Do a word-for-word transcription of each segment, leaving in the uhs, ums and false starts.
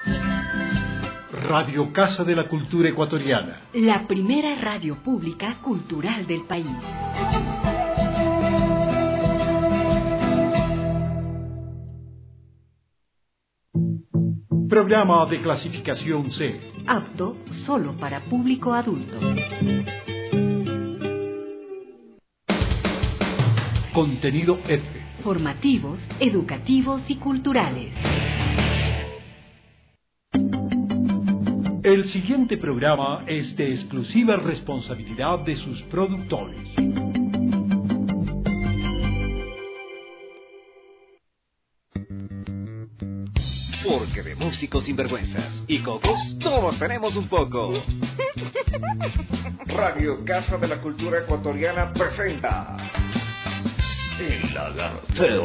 Radio Casa de la Cultura Ecuatoriana. La primera radio pública cultural del país. Programa de clasificación C. Apto solo para público adulto. Contenido F. Formativos, educativos y culturales. El siguiente programa es de exclusiva responsabilidad de sus productores. Porque de músicos sinvergüenzas y cocos, todos tenemos un poco. Radio Casa de la Cultura Ecuatoriana presenta El Lagarteo.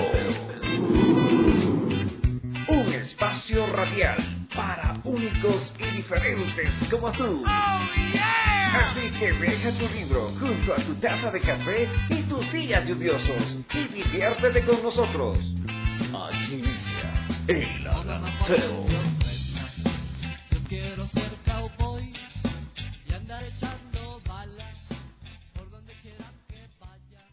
Un espacio radial para únicos y diferentes como tú. Oh, yeah. Así que deja tu libro junto a tu taza de café y tus días lluviosos y diviértete con nosotros. Aquí inicia El Lagarteo. Yo quiero ser cowboy y andar echando balas por donde quiera que vaya.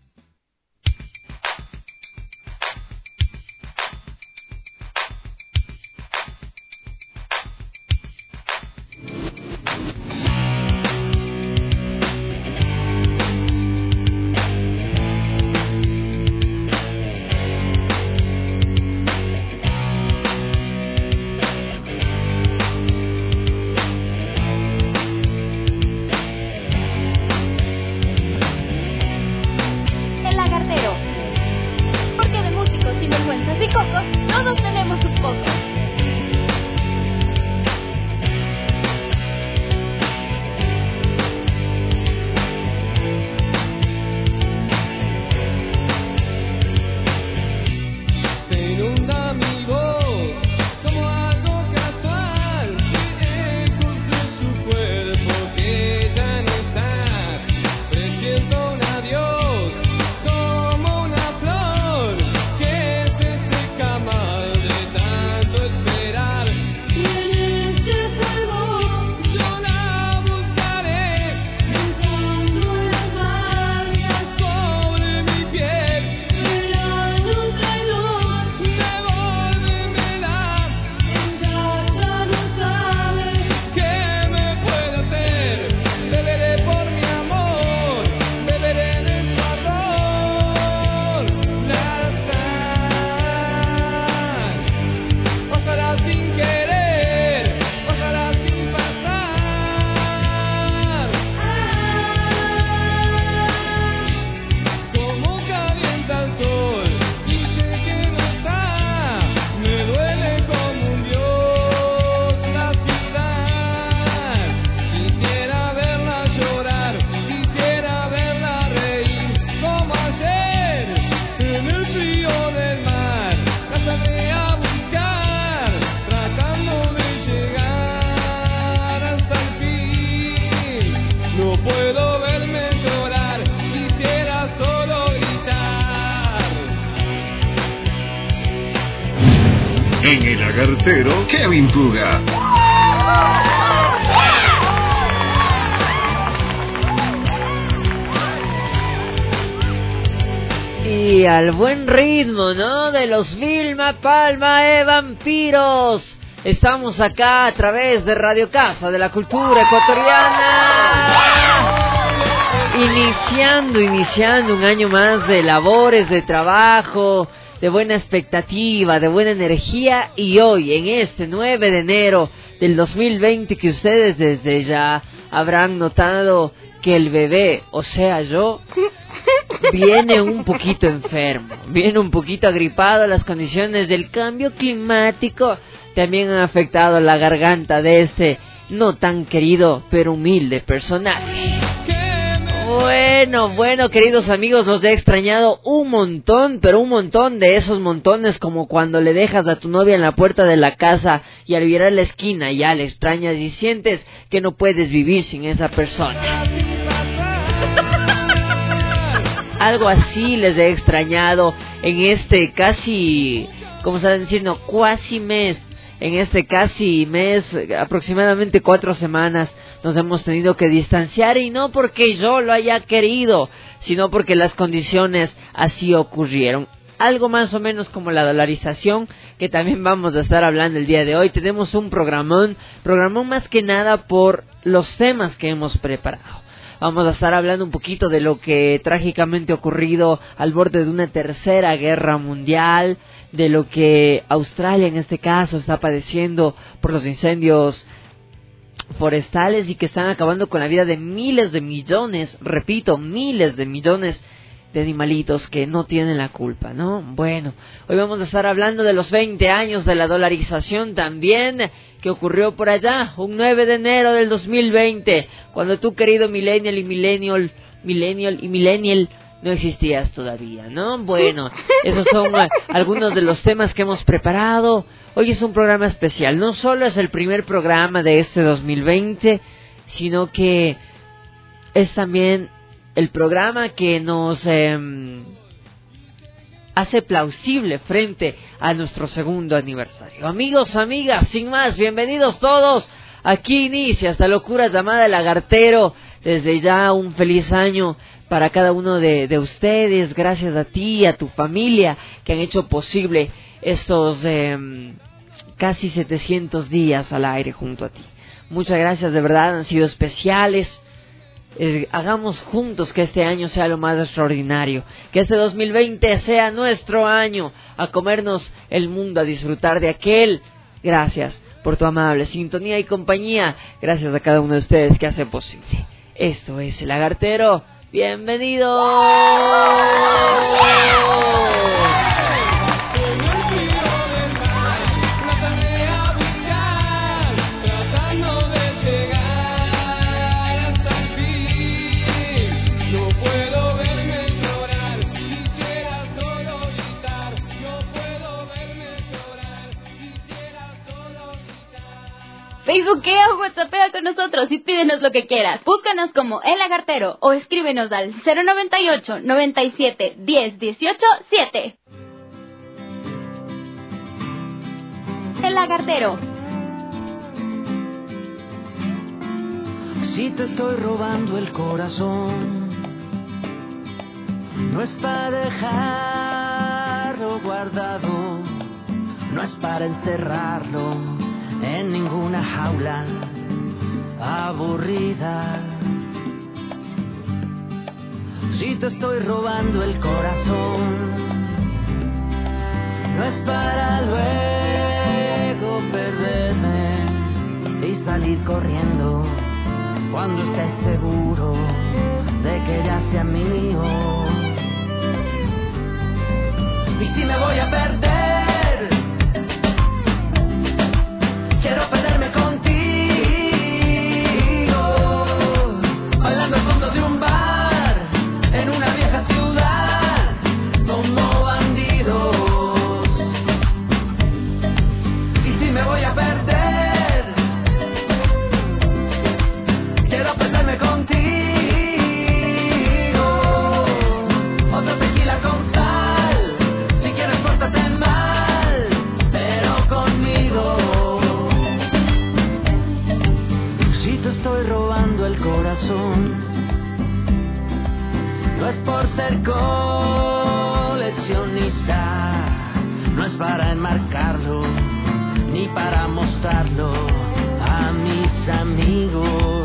En El Lagartero, Kevin Puga. Y al buen ritmo, ¿no? De los Vilma Palma de Vampiros. Estamos acá a través de Radio Casa de la Cultura Ecuatoriana. Iniciando, iniciando un año más de labores, de trabajo, de buena expectativa, de buena energía, y hoy, en este nueve de enero del dos mil veinte, que ustedes desde ya habrán notado que el bebé, o sea yo, viene un poquito enfermo, viene un poquito agripado. Las condiciones del cambio climático también han afectado la garganta de este no tan querido pero humilde personaje. Bueno, bueno, queridos amigos, los he extrañado un montón, pero un montón de esos montones, como cuando le dejas a tu novia en la puerta de la casa y al virar la esquina ya le extrañas y sientes que no puedes vivir sin esa persona. Algo así les he extrañado en este casi, ¿cómo saben decir? No, cuasi mes en este casi mes, aproximadamente cuatro semanas, nos hemos tenido que distanciar, y no porque yo lo haya querido, sino porque las condiciones así ocurrieron. Algo más o menos como la dolarización, que también vamos a estar hablando el día de hoy. Tenemos un programón, programón más que nada por los temas que hemos preparado. Vamos a estar hablando un poquito de lo que trágicamente ha ocurrido al borde de una tercera guerra mundial, de lo que Australia en este caso está padeciendo por los incendios forestales y que están acabando con la vida de miles de millones, repito, miles de millones de animalitos que no tienen la culpa, ¿no? Bueno, hoy vamos a estar hablando de los veinte años de la dolarización también, que ocurrió por allá, un nueve de enero del dos mil veinte, cuando tú, querido millennial y millennial, millennial y millennial, no existías todavía, ¿no? Bueno, esos son uh, algunos de los temas que hemos preparado. Hoy es un programa especial, no solo es el primer programa de este dos mil veinte, sino que es también el programa que nos eh, hace plausible frente a nuestro segundo aniversario. Amigos, amigas, sin más, bienvenidos todos. Aquí inicia esta locura llamada El Lagartero. Desde ya un feliz año para cada uno de, de ustedes. Gracias a ti y a tu familia que han hecho posible estos eh, casi setecientos días al aire junto a ti. Muchas gracias, de verdad, han sido especiales. Eh, hagamos juntos que este año sea lo más extraordinario, que este dos mil veinte sea nuestro año, a comernos el mundo, a disfrutar de aquel. Gracias por tu amable sintonía y compañía, gracias a cada uno de ustedes que hace posible. Esto es El Lagartero, bienvenidos. Facebookea o WhatsAppea con nosotros y pídenos lo que quieras. Búscanos como El Lagartero o escríbenos al cero noventa y ocho, noventa y siete, diez, dieciocho, siete. El Lagartero. Si te estoy robando el corazón, no es para dejarlo guardado, no es para encerrarlo en ninguna jaula aburrida. Si te estoy robando el corazón, no es para luego perderme y salir corriendo cuando estés seguro de que ya sea mío. Y si me voy a perder, quiero perderme contigo, bailando al fondo de un bar, en una vieja ciudad, como bandidos. Y si me voy a perder, quiero perderme contigo, otro tequila con sal, si quieres pórtate mal, pero conmigo. Estoy robando el corazón, no es por ser coleccionista, no es para enmarcarlo, ni para mostrarlo a mis amigos.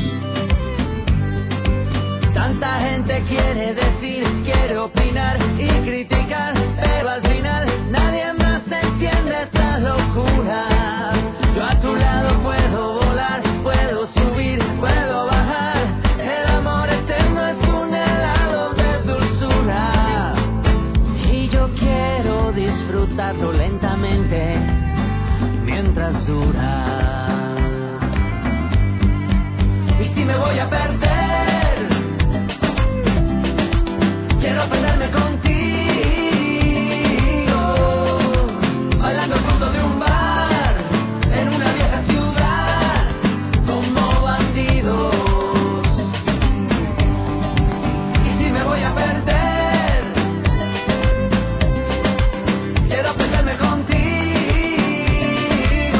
Tanta gente quiere decir, quiere opinar y criticar, pero al final nadie más entiende esta locura. Yo a tu lado puedo volar, puedo subir, puedo bajar. El amor eterno es un helado de dulzura y yo quiero disfrutarlo lentamente mientras dura. Y si me voy a perder, quiero perderme contigo, bailando al fondo de un bar, en una vieja ciudad, como bandidos. Y si me voy a perder, quiero perderme contigo,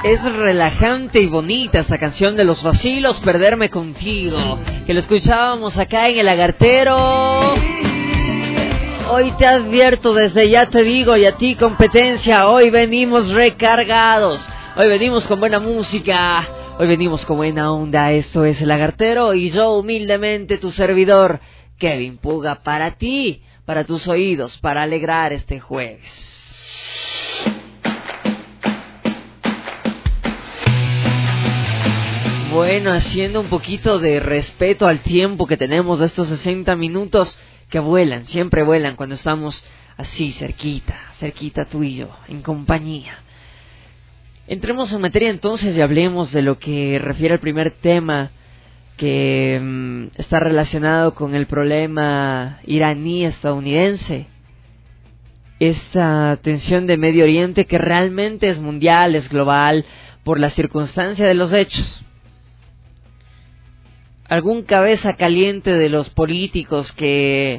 Es relajante y bonita esta canción de Los Vacilos, Perderme Contigo, que lo escuchábamos acá en El Lagartero. Hoy te advierto, desde ya te digo, y a ti competencia, hoy venimos recargados, hoy venimos con buena música, hoy venimos con buena onda. Esto es El Lagartero y yo humildemente tu servidor, Kevin Puga, para ti, para tus oídos, para alegrar este jueves. Bueno, haciendo un poquito de respeto al tiempo que tenemos de estos sesenta minutos que vuelan, siempre vuelan cuando estamos así cerquita, cerquita tú y yo, en compañía. Entremos en materia entonces y hablemos de lo que refiere al primer tema que um, está relacionado con el problema iraní-estadounidense. Esta tensión de Medio Oriente que realmente es mundial, es global, por la circunstancia de los hechos. Algún cabeza caliente de los políticos que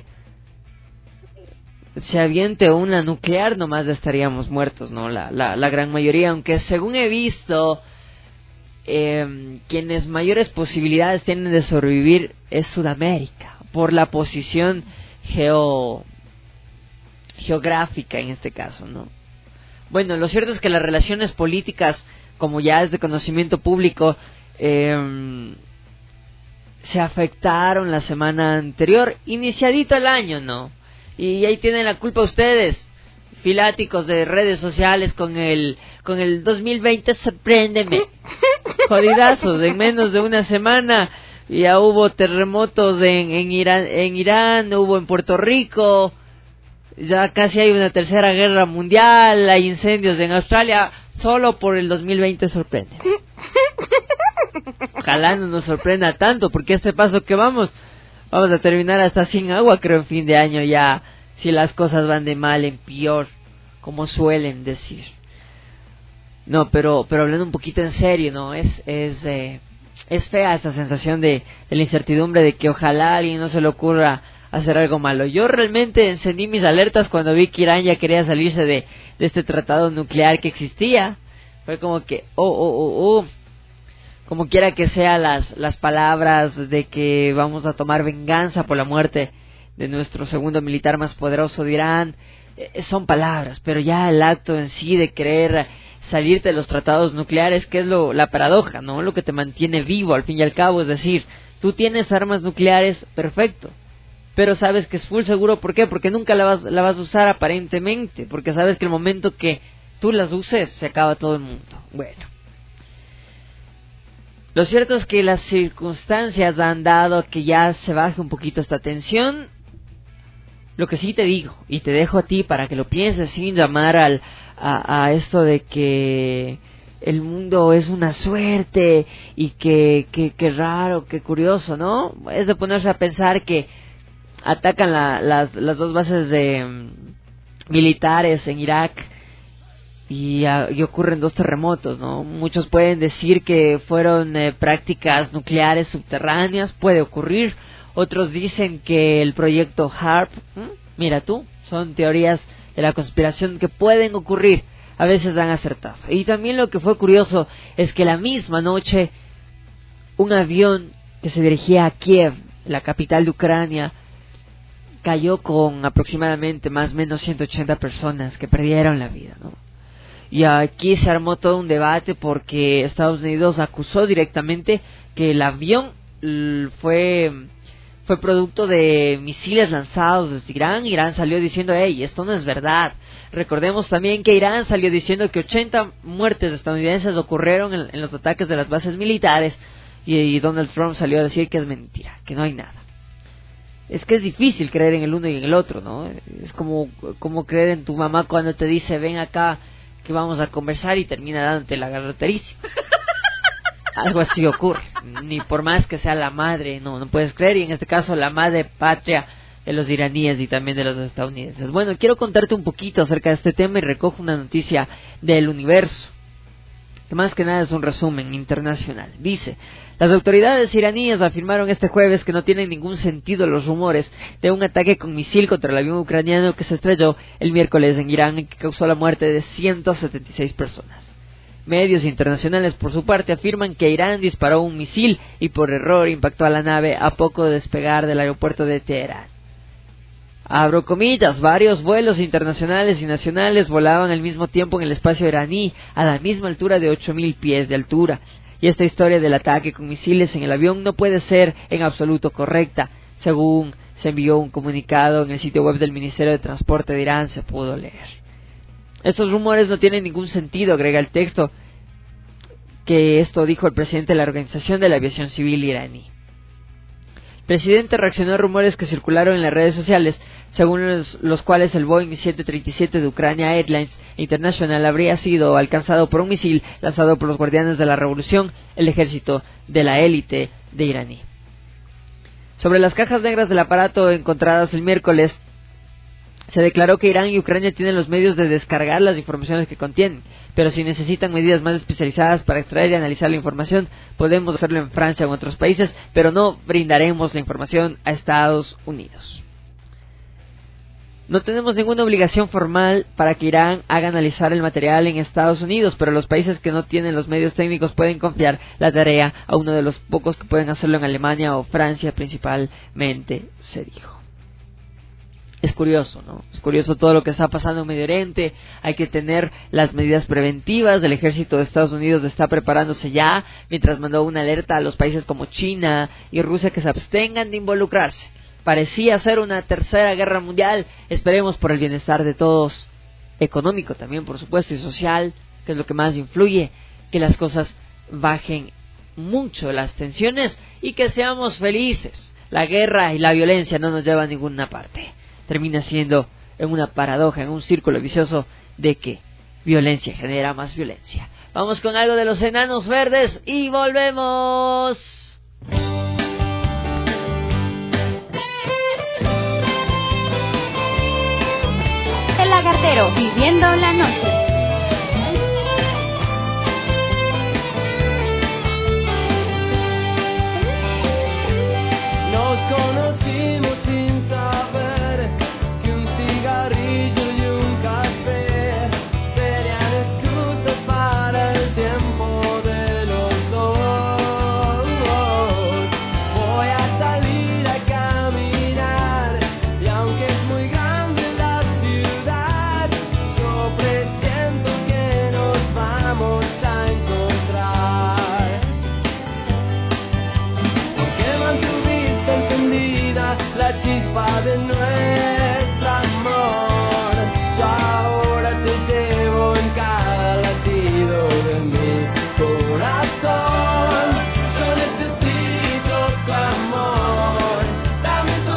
se aviente una nuclear, nomás estaríamos muertos, ¿no? La, la, la gran mayoría, aunque según he visto, eh, quienes mayores posibilidades tienen de sobrevivir es Sudamérica, por la posición geo, geográfica en este caso, ¿no? Bueno, lo cierto es que las relaciones políticas, como ya es de conocimiento público, eh, se afectaron la semana anterior, iniciadito el año, ¿no? Y ahí tienen la culpa ustedes, filáticos de redes sociales, con el con el dos mil veinte, sorpréndeme. Jodidazos, en menos de una semana ya hubo terremotos en, en Irán, en Irán, hubo en Puerto Rico, ya casi hay una tercera guerra mundial, hay incendios en Australia, solo por el dos mil veinte sorprende. Ojalá no nos sorprenda tanto, porque este paso que vamos, vamos a terminar hasta sin agua, creo, en fin de año ya, si las cosas van de mal en peor, como suelen decir. No, pero pero hablando un poquito en serio, ¿no? Es es eh, es fea esa sensación de, de la incertidumbre de que ojalá a alguien no se le ocurra hacer algo malo. Yo realmente encendí mis alertas cuando vi que Irán ya quería salirse de, de este tratado nuclear que existía. Fue como que, oh, oh, oh, oh. Como quiera que sea, las, las palabras de que vamos a tomar venganza por la muerte de nuestro segundo militar más poderoso de Irán, eh, son palabras, pero ya el acto en sí de querer salirte de los tratados nucleares, que es lo, la paradoja, ¿no? Lo que te mantiene vivo al fin y al cabo, es decir, tú tienes armas nucleares, perfecto, pero sabes que es full seguro. ¿Por qué? Porque nunca la vas, la vas a usar aparentemente, porque sabes que el momento que tú las uses, se acaba todo el mundo. Bueno. Lo cierto es que las circunstancias han dado que ya se baje un poquito esta tensión. Lo que sí te digo, y te dejo a ti para que lo pienses sin llamar al, a, a esto de que el mundo es una suerte y que, que, que raro, que curioso, ¿no? Es de ponerse a pensar que atacan la, las, las dos bases de um, militares en Irak y, uh, y ocurren dos terremotos, ¿no? Muchos pueden decir que fueron eh, prácticas nucleares subterráneas, puede ocurrir. Otros dicen que el proyecto HAARP, ¿eh? Mira tú, son teorías de la conspiración que pueden ocurrir. A veces han acertado. Y también lo que fue curioso es que la misma noche un avión que se dirigía a Kiev, la capital de Ucrania, cayó con aproximadamente más o menos ciento ochenta personas que perdieron la vida, ¿no? Y aquí se armó todo un debate porque Estados Unidos acusó directamente que el avión fue fue producto de misiles lanzados desde Irán. Irán salió diciendo, hey, esto no es verdad. Recordemos también que Irán salió diciendo que ochenta muertes estadounidenses ocurrieron en, en los ataques de las bases militares, y, y Donald Trump salió a decir que es mentira, que no hay nada. Es que es difícil creer en el uno y en el otro, ¿no? Es como, como creer en tu mamá cuando te dice, ven acá que vamos a conversar, y termina dándote la garrotericia. Algo así ocurre. Ni por más que sea la madre, no, no puedes creer, y en este caso la madre patria de los iraníes y también de los estadounidenses. Bueno, quiero contarte un poquito acerca de este tema y recojo una noticia del Universo, que más que nada es un resumen internacional. Dice, las autoridades iraníes afirmaron este jueves que no tienen ningún sentido los rumores de un ataque con misil contra el avión ucraniano que se estrelló el miércoles en Irán y que causó la muerte de ciento setenta y seis personas. Medios internacionales, por su parte, afirman que Irán disparó un misil y por error impactó a la nave a poco de despegar del aeropuerto de Teherán. Abro comillas, varios vuelos internacionales y nacionales volaban al mismo tiempo en el espacio iraní, a la misma altura de ocho mil pies de altura. Y esta historia del ataque con misiles en el avión no puede ser en absoluto correcta. Según se envió un comunicado en el sitio web del Ministerio de Transporte de Irán, se pudo leer. Estos rumores no tienen ningún sentido, agrega el texto, que esto dijo el presidente de la Organización de la Aviación Civil iraní. El presidente reaccionó a rumores que circularon en las redes sociales, según los, los cuales el Boeing siete treinta y siete de Ucrania Airlines International habría sido alcanzado por un misil lanzado por los guardianes de la revolución, el ejército de la élite de iraní. Sobre las cajas negras del aparato encontradas el miércoles, se declaró que Irán y Ucrania tienen los medios de descargar las informaciones que contienen, pero si necesitan medidas más especializadas para extraer y analizar la información, podemos hacerlo en Francia o en otros países, pero no brindaremos la información a Estados Unidos. No tenemos ninguna obligación formal para que Irán haga analizar el material en Estados Unidos, pero los países que no tienen los medios técnicos pueden confiar la tarea a uno de los pocos que pueden hacerlo en Alemania o Francia principalmente, se dijo. Es curioso, ¿no? Es curioso todo lo que está pasando en Medio Oriente. Hay que tener las medidas preventivas. El ejército de Estados Unidos está preparándose ya, mientras mandó una alerta a los países como China y Rusia que se abstengan de involucrarse. Parecía ser una tercera guerra mundial. Esperemos por el bienestar de todos, económico también, por supuesto, y social, que es lo que más influye, que las cosas bajen mucho las tensiones y que seamos felices. La guerra y la violencia no nos llevan a ninguna parte. Termina siendo en una paradoja, en un círculo vicioso de que violencia genera más violencia. Vamos con algo de los Enanos Verdes y volvemos. El Lagartero, viviendo la noche. Nos conocimos sin saber que un cigarrillo y un café serían excusas para el tiempo de los dos. Voy a salir a caminar y aunque es muy grande la ciudad, yo presiento que nos vamos a encontrar. Porque mantuviste encendida la chispa de nuestro amor. Yo ahora te llevo en cada latido de mi corazón. Yo necesito tu amor, dame tu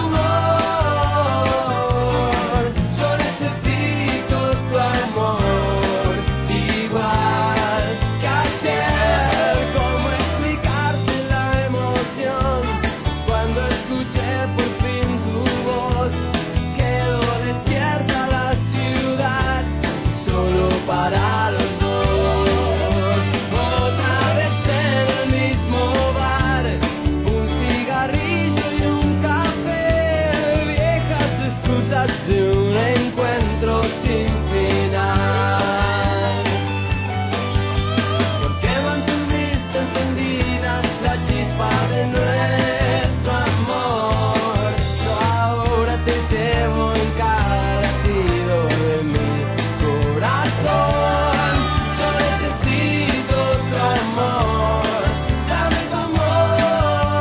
amor. Yo necesito tu amor, igual que ayer. ¿Cómo explicarte la emoción cuando escuché por fin tu voz? Quedó desierta la ciudad, solo para los dos. Otra vez en el mismo bar, un cigarrillo y un café, viejas excusas de un encuentro sin final. Porque mantuviste encendida la chispa de nuestro amor. Yo ahora te llevo en cada latido de mi corazón. Yo necesito tu amor, dame tu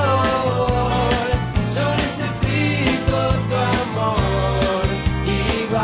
amor. Yo necesito tu amor, igual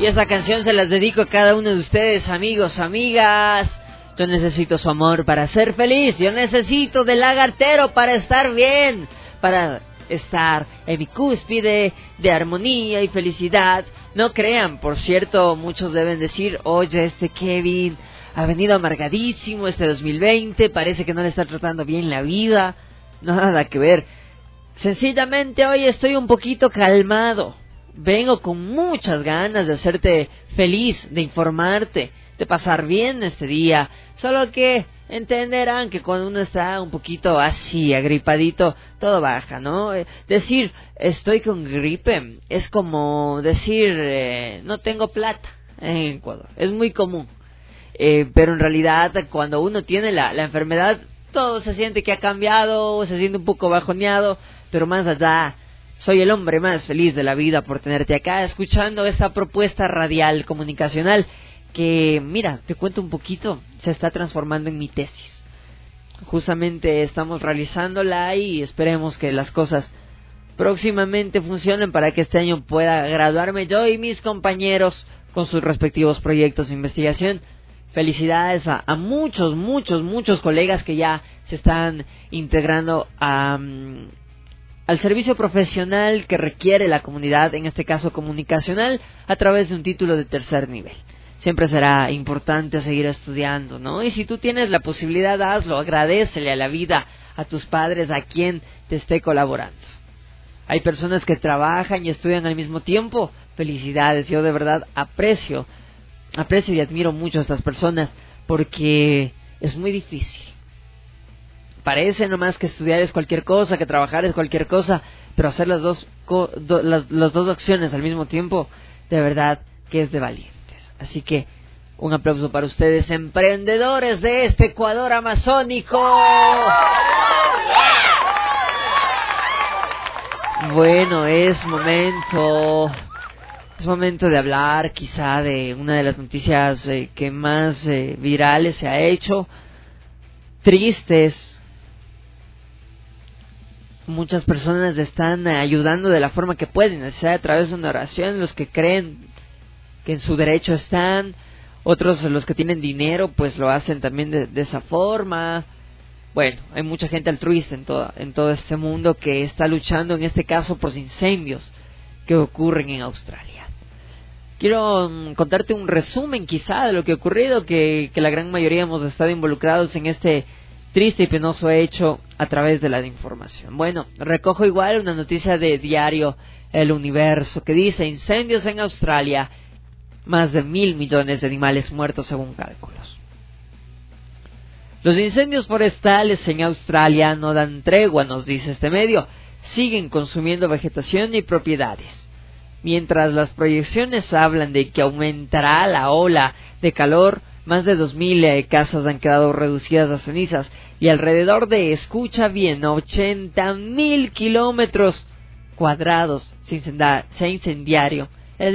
Y esta canción se las dedico a cada uno de ustedes, amigos, amigas. Yo necesito su amor para ser feliz. Yo necesito del lagartero para estar bien, para estar en mi cúspide de armonía y felicidad. No crean, por cierto, muchos deben decir, oye, este Kevin ha venido amargadísimo este dos mil veinte, parece que no le está tratando bien la vida. Nada que ver. Sencillamente hoy estoy un poquito calmado. Vengo con muchas ganas de hacerte feliz, de informarte, de pasar bien este día. Solo que entenderán que cuando uno está un poquito así, agripadito, todo baja, ¿no? Eh, decir, estoy con gripe, es como decir, eh, no tengo plata en Ecuador. Es muy común. Eh, pero en realidad, cuando uno tiene la, la enfermedad, todo se siente que ha cambiado, se siente un poco bajoneado, pero más allá, soy el hombre más feliz de la vida por tenerte acá, escuchando esta propuesta radial comunicacional que, mira, te cuento un poquito, se está transformando en mi tesis. Justamente estamos realizándola y esperemos que las cosas próximamente funcionen para que este año pueda graduarme yo y mis compañeros con sus respectivos proyectos de investigación. Felicidades a, a muchos, muchos, muchos colegas que ya se están integrando a, um, al servicio profesional que requiere la comunidad, en este caso comunicacional, a través de un título de tercer nivel. Siempre será importante seguir estudiando, ¿no? Y si tú tienes la posibilidad, hazlo, agradécele a la vida, a tus padres, a quien te esté colaborando. Hay personas que trabajan y estudian al mismo tiempo. Felicidades, yo de verdad aprecio Aprecio y admiro mucho a estas personas porque es muy difícil. Parece nomás que estudiar es cualquier cosa, que trabajar es cualquier cosa, pero hacer las dos, co- do, las, las dos acciones al mismo tiempo, de verdad que es de valientes. Así que un aplauso para ustedes, emprendedores de este Ecuador amazónico. Bueno, es momento... Es momento de hablar quizá de una de las noticias eh, que más eh, virales se ha hecho, tristes. Muchas personas están eh, ayudando de la forma que pueden, sea a través de una oración, los que creen que en su derecho están, otros los que tienen dinero pues lo hacen también de, de esa forma. Bueno, hay mucha gente altruista en todo, en todo este mundo que está luchando en este caso por los incendios que ocurren en Australia. Quiero um, contarte un resumen quizá de lo que ha ocurrido, que, que la gran mayoría hemos estado involucrados en este triste y penoso hecho a través de la información. Bueno, recojo igual una noticia de diario El Universo que dice: incendios en Australia, más de mil millones de animales muertos según cálculos. Los incendios forestales en Australia no dan tregua, nos dice este medio, siguen consumiendo vegetación y propiedades. Mientras las proyecciones hablan de que aumentará la ola de calor, más de dos mil eh, casas han quedado reducidas a cenizas y alrededor de, escucha bien, ochenta mil kilómetros cuadrados se, incenda, se incendiaron,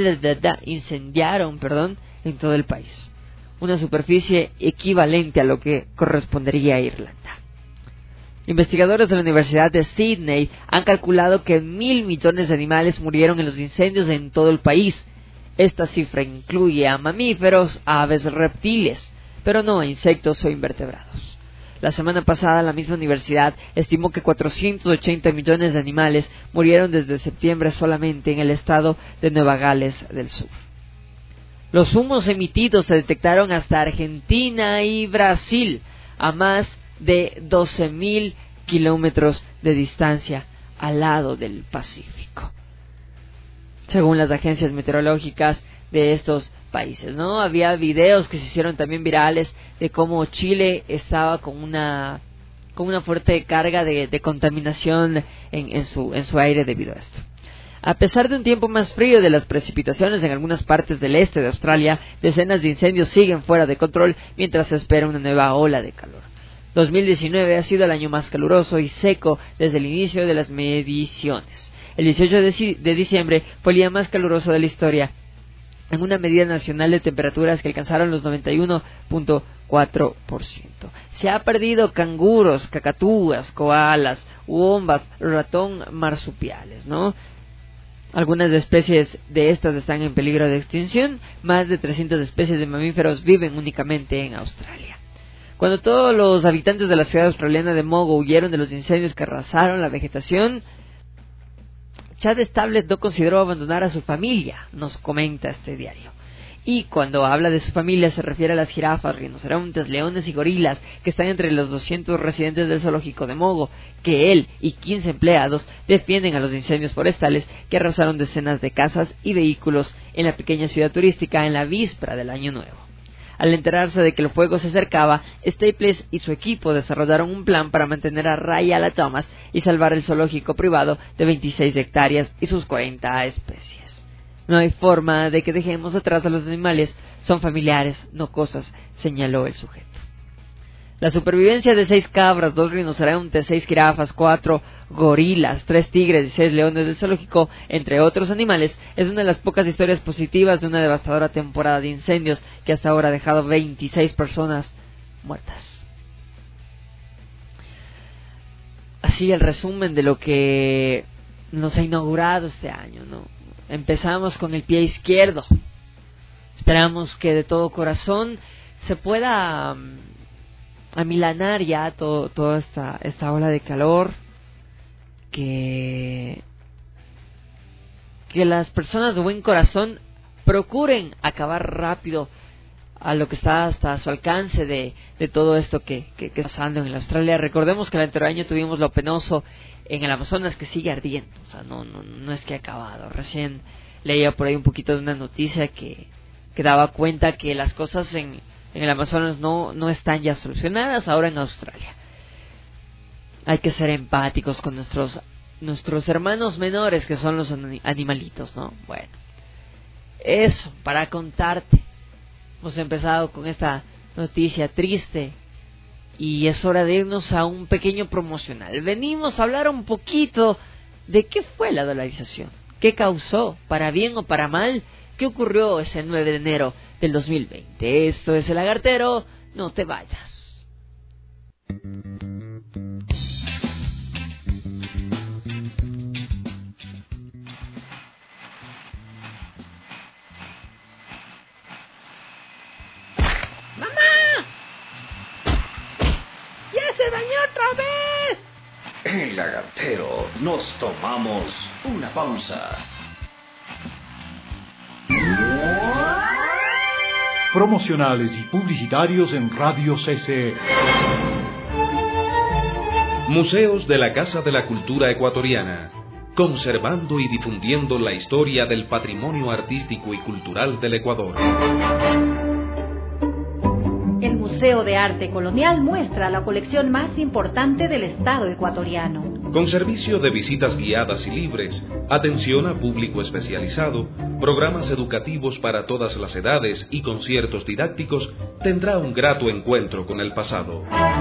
incendiaron perdón, en todo el país. Una superficie equivalente a lo que correspondería a Irlanda. Investigadores de la Universidad de Sydney han calculado que mil millones de animales murieron en los incendios en todo el país. Esta cifra incluye a mamíferos, aves, reptiles, pero no a insectos o invertebrados. La semana pasada, la misma universidad estimó que cuatrocientos ochenta millones de animales murieron desde septiembre solamente en el estado de Nueva Gales del Sur. Los humos emitidos se detectaron hasta Argentina y Brasil, a más de doce mil kilómetros de distancia al lado del Pacífico, según las agencias meteorológicas de estos países, ¿no? Había videos que se hicieron también virales de cómo Chile estaba con una con una fuerte carga de, de contaminación en, en su en su aire debido a esto. A pesar de un tiempo más frío de las precipitaciones en algunas partes del este de Australia, decenas de incendios siguen fuera de control mientras se espera una nueva ola de calor. dos mil diecinueve ha sido el año más caluroso y seco desde el inicio de las mediciones. El dieciocho de diciembre fue el día más caluroso de la historia, en una medida nacional de temperaturas que alcanzaron los noventa y uno punto cuatro por ciento. Se ha perdido canguros, cacatúas, koalas, wombats, ratón, marsupiales, ¿no? Algunas especies de estas están en peligro de extinción. Más de trescientas especies de mamíferos viven únicamente en Australia. Cuando todos los habitantes de la ciudad australiana de Mogo huyeron de los incendios que arrasaron la vegetación, Chad Stablet no consideró abandonar a su familia, nos comenta este diario. Y cuando habla de su familia se refiere a las jirafas, rinocerontes, leones y gorilas que están entre los doscientos residentes del zoológico de Mogo, que él y quince empleados defienden a los incendios forestales que arrasaron decenas de casas y vehículos en la pequeña ciudad turística en la víspera del Año Nuevo. Al enterarse de que el fuego se acercaba, Staples y su equipo desarrollaron un plan para mantener a raya las llamas y salvar el zoológico privado de veintiséis hectáreas y sus cuarenta especies. No hay forma de que dejemos atrás a los animales, son familiares, no cosas, señaló el sujeto. La supervivencia de seis cabras, dos rinocerontes, seis jirafas, cuatro gorilas, tres tigres y seis leones del zoológico, entre otros animales, es una de las pocas historias positivas de una devastadora temporada de incendios que hasta ahora ha dejado veintiséis personas muertas. Así el resumen de lo que nos ha inaugurado este año, ¿no? Empezamos con el pie izquierdo. Esperamos que de todo corazón se pueda amilanar ya todo, toda esta, esta ola de calor, que, que las personas de buen corazón procuren acabar rápido a lo que está hasta a su alcance de, de todo esto que, que, que está pasando en Australia. Recordemos que el anterior año tuvimos lo penoso en el Amazonas, que sigue ardiendo, o sea, no, no, no es que ha acabado. Recién leía por ahí un poquito de una noticia que, que daba cuenta que las cosas en En el Amazonas no, no están ya solucionadas, ahora en Australia. Hay que ser empáticos con nuestros nuestros hermanos menores, que son los animalitos, ¿no? Bueno, eso, para contarte. Hemos empezado con esta noticia triste y es hora de irnos a un pequeño promocional. Venimos a hablar un poquito de qué fue la dolarización, qué causó, para bien o para mal. ¿Qué ocurrió ese nueve de enero del dos mil veinte? Esto es El Lagartero, no te vayas. ¡Mamá! ¡Ya se dañó otra vez! El Lagartero, nos tomamos una pausa. Promocionales y publicitarios en Radio C C E. Museos de la Casa de la Cultura Ecuatoriana, conservando y difundiendo la historia del patrimonio artístico y cultural del Ecuador. El Museo de Arte Colonial muestra la colección más importante del Estado ecuatoriano. Con servicio de visitas guiadas y libres, atención a público especializado, programas educativos para todas las edades y conciertos didácticos, tendrá un grato encuentro con el pasado.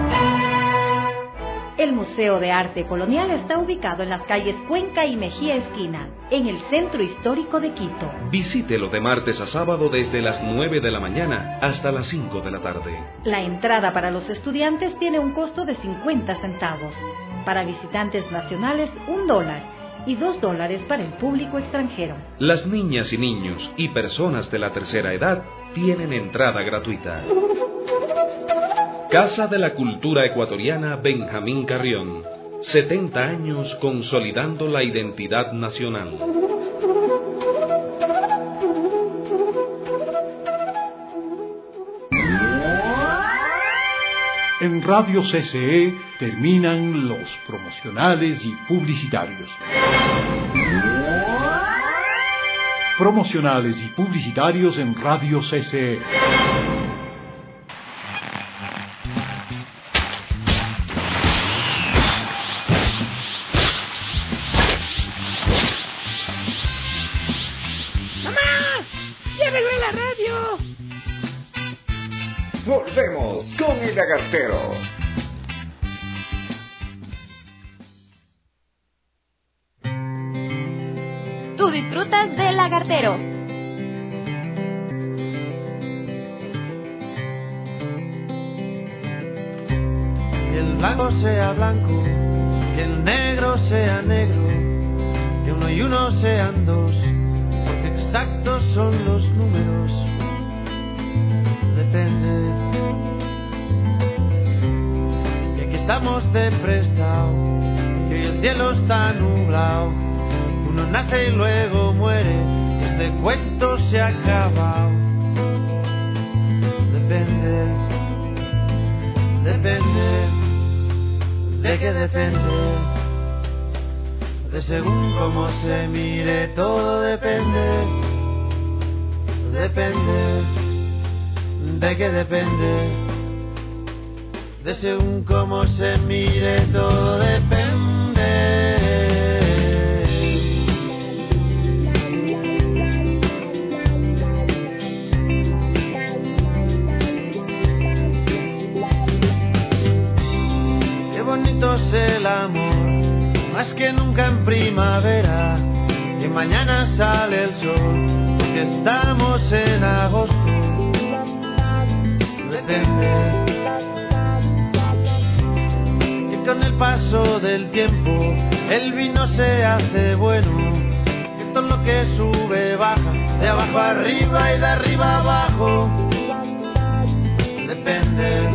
El Museo de Arte Colonial está ubicado en las calles Cuenca y Mejía Esquina, en el centro histórico de Quito. Visítelo de martes a sábado desde las nueve de la mañana hasta las cinco de la tarde. La entrada para los estudiantes tiene un costo de cincuenta centavos. Para visitantes nacionales, un dólar. Y dos dólares para el público extranjero. Las niñas y niños y personas de la tercera edad tienen entrada gratuita. Casa de la Cultura Ecuatoriana Benjamín Carrión. setenta años consolidando la identidad nacional. En Radio C C E terminan los promocionales y publicitarios. Promocionales y publicitarios en Radio C C E. Volvemos con El Lagartero. Tú disfrutas del Lagartero. Que el blanco sea blanco, que el negro sea negro, que un uno y uno sean dos, porque exactos son los números. Depende. Y aquí estamos de prestado, que hoy el cielo está nublado. Uno nace y luego muere, este cuento se ha acabado. Depende, depende, de qué depende, de según cómo se mire, todo depende, depende, de qué depende, de según cómo se mire, todo depende. Es el amor, más que nunca en primavera, que mañana sale el sol, porque estamos en agosto. Depende, que con el paso del tiempo el vino se hace bueno, que todo lo que sube baja, de abajo arriba y de arriba abajo. Depende,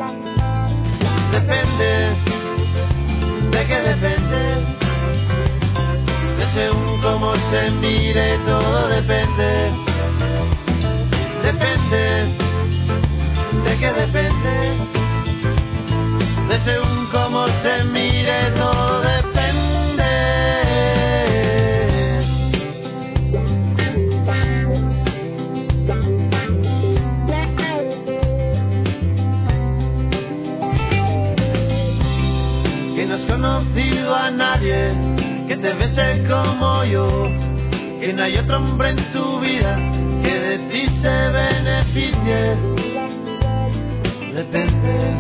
depende, de qué depende, de según cómo se mire, todo depende, depende, de qué depende, de según cómo se mire, todo depende. Que no has conocido a nadie que te bese como yo, que no hay otro hombre en tu vida que de ti se beneficie. Depende.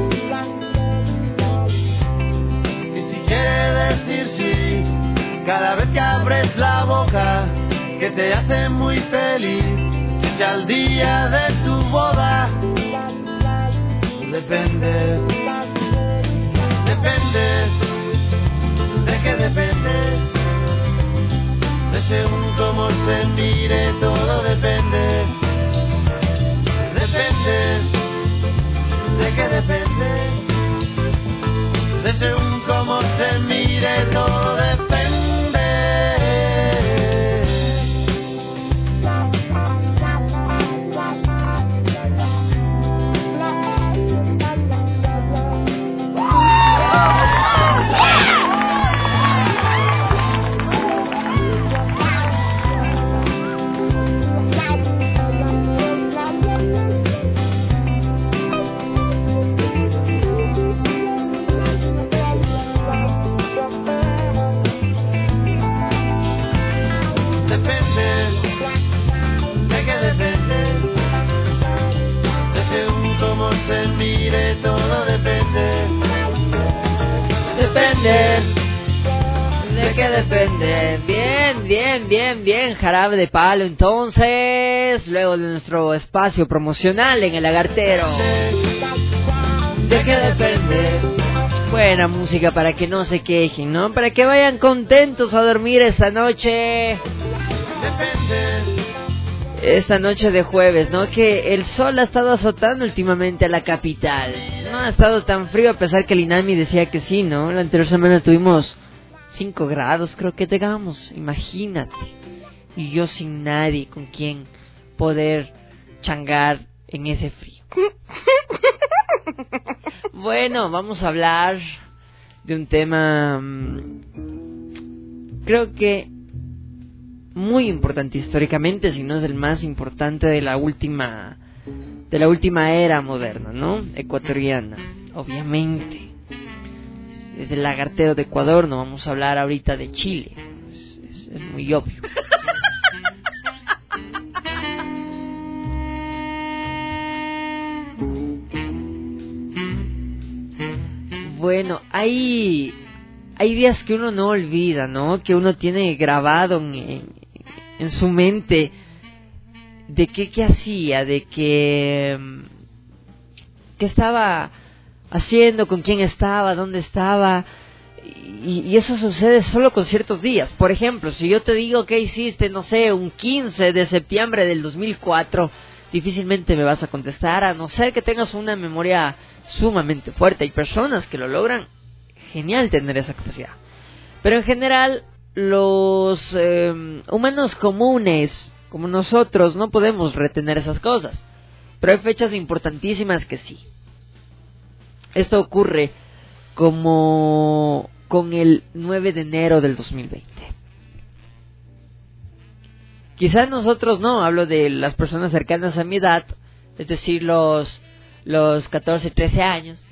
Y si quiere decir sí, cada vez que abres la boca, que te hace muy feliz, que sea el día de tu boda. Depende. Depende, de qué depende, de según cómo se mire, todo depende. Depende, de qué depende, de según cómo se mire, todo depende. Depende, de qué depende. Bien, bien, bien, bien, Jarabe de Palo entonces, luego de nuestro espacio promocional en el Lagartero. ¿De qué depende? Buena música para que no se quejen, ¿no? Para que vayan contentos a dormir esta noche. Esta noche de jueves, ¿no? Que el sol ha estado azotando últimamente a la capital. No ha estado tan frío, a pesar que el INAMI decía que sí, ¿no? La anterior semana tuvimos cinco grados, creo que llegamos, imagínate. Y yo sin nadie con quien poder changar en ese frío. Bueno, vamos a hablar de un tema, creo que muy importante históricamente, si no es el más importante de la última de la última era moderna, ¿no? Ecuatoriana, obviamente. Es el Lagartero de Ecuador, no vamos a hablar ahorita de Chile. Es, es, es muy obvio. Bueno, hay hay días que uno no olvida, ¿no? Que uno tiene grabado en, en, en su mente de qué, qué hacía, de qué, qué estaba haciendo, con quién estaba, dónde estaba, y, y eso sucede solo con ciertos días. Por ejemplo, si yo te digo que hiciste, no sé, un quince de septiembre del dos mil cuatro, difícilmente me vas a contestar, a no ser que tengas una memoria sumamente fuerte. Hay personas que lo logran, genial tener esa capacidad. Pero en general, los eh, humanos comunes, como nosotros, no podemos retener esas cosas. Pero hay fechas importantísimas que sí. Esto ocurre como con el nueve de enero del dos mil veinte. Quizás nosotros no, hablo de las personas cercanas a mi edad, es decir, los, los catorce, trece años.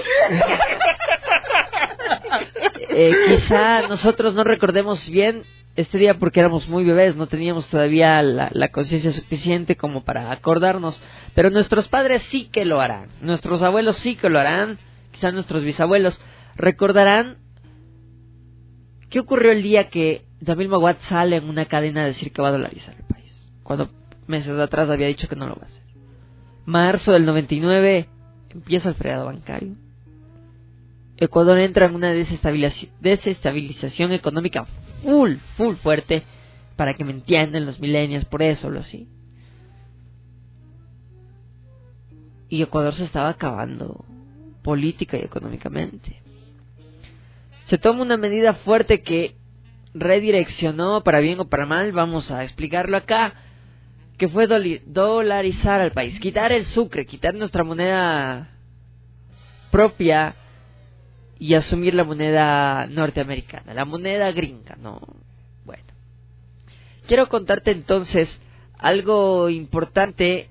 eh, quizá nosotros no recordemos bien este día porque éramos muy bebés, no teníamos todavía la, la conciencia suficiente como para acordarnos, pero nuestros padres sí que lo harán, nuestros abuelos sí que lo harán, quizá nuestros bisabuelos recordarán qué ocurrió el día que Yamil Maguad sale en una cadena a decir que va a dolarizar el país, cuando meses atrás había dicho que no lo va a hacer. Marzo del noventa y nueve empieza el feriado bancario. Ecuador entra en una desestabilización, desestabilización económica full, full fuerte, para que me entiendan los millennials, por eso lo así. Y Ecuador se estaba acabando política y económicamente. Se toma una medida fuerte que redireccionó, para bien o para mal, vamos a explicarlo acá, que fue dolarizar al país, quitar el sucre, quitar nuestra moneda propia y asumir la moneda norteamericana, la moneda gringa, ¿no? Bueno, quiero contarte entonces algo importante.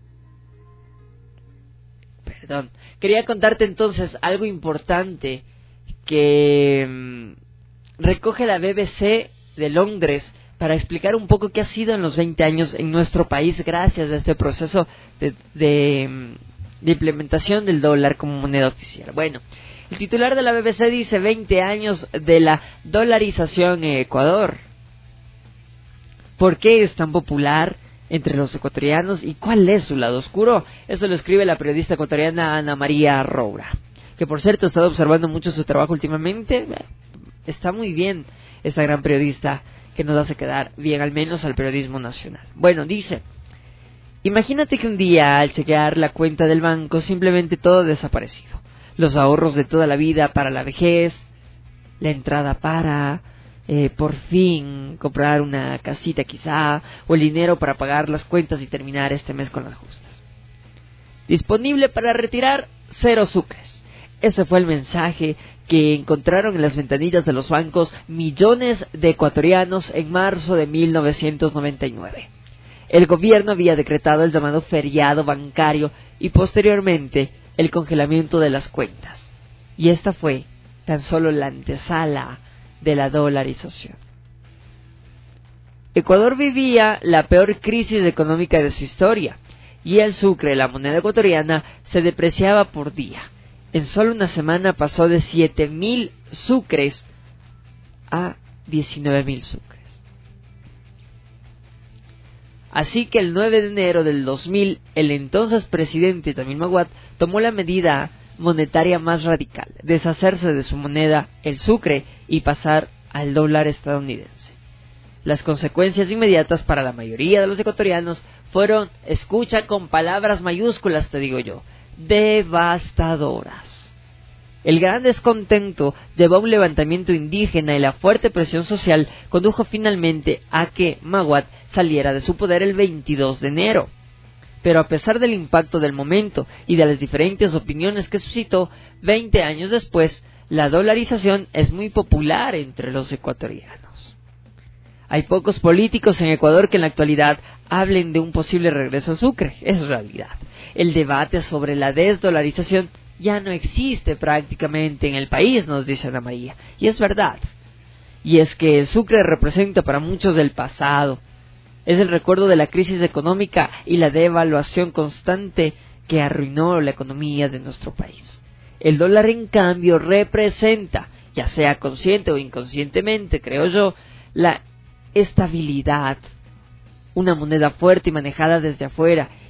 Perdón, quería contarte entonces algo importante que mmm, recoge la B B C de Londres para explicar un poco qué ha sido en los veinte años en nuestro país gracias a este proceso de, de, de implementación del dólar como moneda oficial. Bueno, el titular de la B B C dice veinte años de la dolarización en Ecuador. ¿Por qué es tan popular entre los ecuatorianos y cuál es su lado oscuro? Eso lo escribe la periodista ecuatoriana Ana María Roura, que por cierto he estado observando mucho su trabajo últimamente. Está muy bien esta gran periodista que nos hace quedar bien, al menos al periodismo nacional. Bueno, dice, imagínate que un día al chequear la cuenta del banco simplemente todo desaparecido. Los ahorros de toda la vida para la vejez, la entrada para, eh, por fin, comprar una casita quizá, o el dinero para pagar las cuentas y terminar este mes con las justas. Disponible para retirar, cero sucres. Ese fue el mensaje que encontraron en las ventanillas de los bancos millones de ecuatorianos en marzo de mil novecientos noventa y nueve. El gobierno había decretado el llamado feriado bancario y posteriormente el congelamiento de las cuentas. Y esta fue tan solo la antesala de la dolarización. Ecuador vivía la peor crisis económica de su historia y el sucre, la moneda ecuatoriana, se depreciaba por día. En solo una semana pasó de siete mil sucres a diecinueve mil sucres. Así que el nueve de enero del dos mil, el entonces presidente Yamil Maguad tomó la medida monetaria más radical, deshacerse de su moneda, el sucre, y pasar al dólar estadounidense. Las consecuencias inmediatas para la mayoría de los ecuatorianos fueron, escucha con palabras mayúsculas te digo yo, devastadoras. El gran descontento llevó a un levantamiento indígena y la fuerte presión social condujo finalmente a que Maguad saliera de su poder el veintidós de enero. Pero a pesar del impacto del momento y de las diferentes opiniones que suscitó, veinte años después, la dolarización es muy popular entre los ecuatorianos. Hay pocos políticos en Ecuador que en la actualidad hablen de un posible regreso al sucre, es realidad. El debate sobre la desdolarización ya no existe prácticamente en el país, nos dice Ana María, y es verdad. Y es que el sucre representa para muchos del pasado. Es el recuerdo de la crisis económica y la devaluación constante que arruinó la economía de nuestro país. El dólar, en cambio, representa, ya sea consciente o inconscientemente, creo yo, la estabilidad, una moneda fuerte y manejada desde afuera,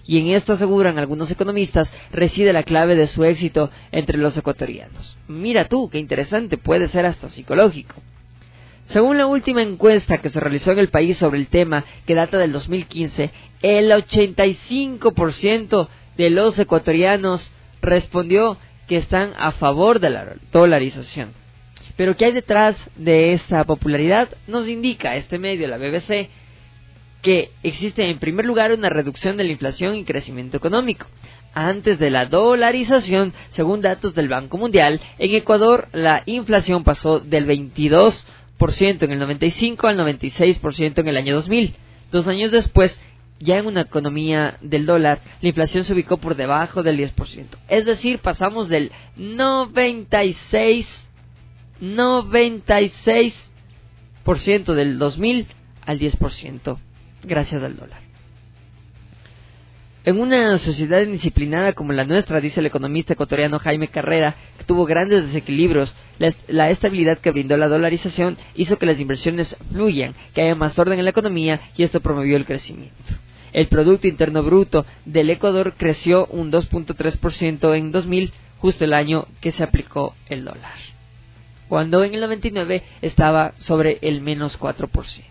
Y en esto, aseguran algunos economistas, reside la clave de su éxito entre los ecuatorianos. Mira tú, qué interesante, puede ser hasta psicológico. Según la última encuesta que se realizó en el país sobre el tema, que data del dos mil quince, el ochenta y cinco por ciento de los ecuatorianos respondió que están a favor de la dolarización. Pero ¿qué hay detrás de esta popularidad? Nos indica este medio, la B B C, que existe en primer lugar una reducción de la inflación y crecimiento económico. Antes de la dolarización, según datos del Banco Mundial, en Ecuador la inflación pasó del veintidós por ciento en el noventa y cinco al noventa y seis por ciento en el año dos mil. Dos años después, ya en una economía del dólar, la inflación se ubicó por debajo del diez por ciento. Es decir, pasamos del noventa y seis por ciento del dos mil al diez por ciento gracias al dólar. En una sociedad indisciplinada como la nuestra, dice el economista ecuatoriano Jaime Carrera, que tuvo grandes desequilibrios, la, la estabilidad que brindó la dolarización hizo que las inversiones fluyan, que haya más orden en la economía y esto promovió el crecimiento. El Producto Interno Bruto del Ecuador creció un dos punto tres por ciento en dos mil, justo el año que se aplicó el dólar, cuando en el noventa y nueve estaba sobre el menos cuatro por ciento.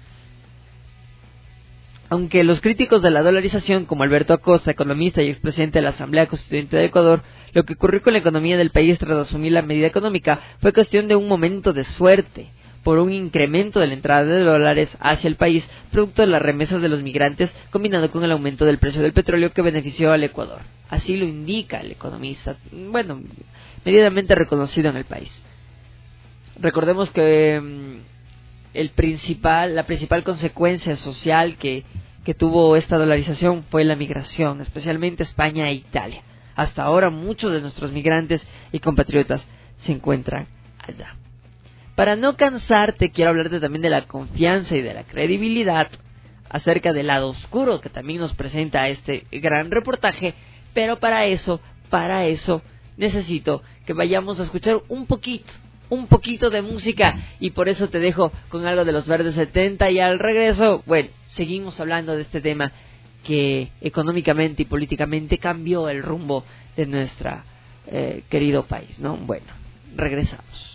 Aunque los críticos de la dolarización, como Alberto Acosta, economista y expresidente de la Asamblea Constituyente de Ecuador, lo que ocurrió con la economía del país tras asumir la medida económica fue cuestión de un momento de suerte, por un incremento de la entrada de dólares hacia el país, producto de las remesas de los migrantes, combinado con el aumento del precio del petróleo que benefició al Ecuador. Así lo indica el economista, bueno, medianamente reconocido en el país. Recordemos que mmm, el principal, la principal consecuencia social que, que tuvo esta dolarización fue la migración, especialmente España e Italia. Hasta ahora muchos de nuestros migrantes y compatriotas se encuentran allá. Para no cansarte, quiero hablarte también de la confianza y de la credibilidad acerca del lado oscuro que también nos presenta este gran reportaje, pero para eso, para eso necesito que vayamos a escuchar un poquito, un poquito de música y por eso te dejo con algo de los Verdes setenta y al regreso, bueno, seguimos hablando de este tema que económicamente y políticamente cambió el rumbo de nuestro eh, querido país, ¿no? Bueno, regresamos.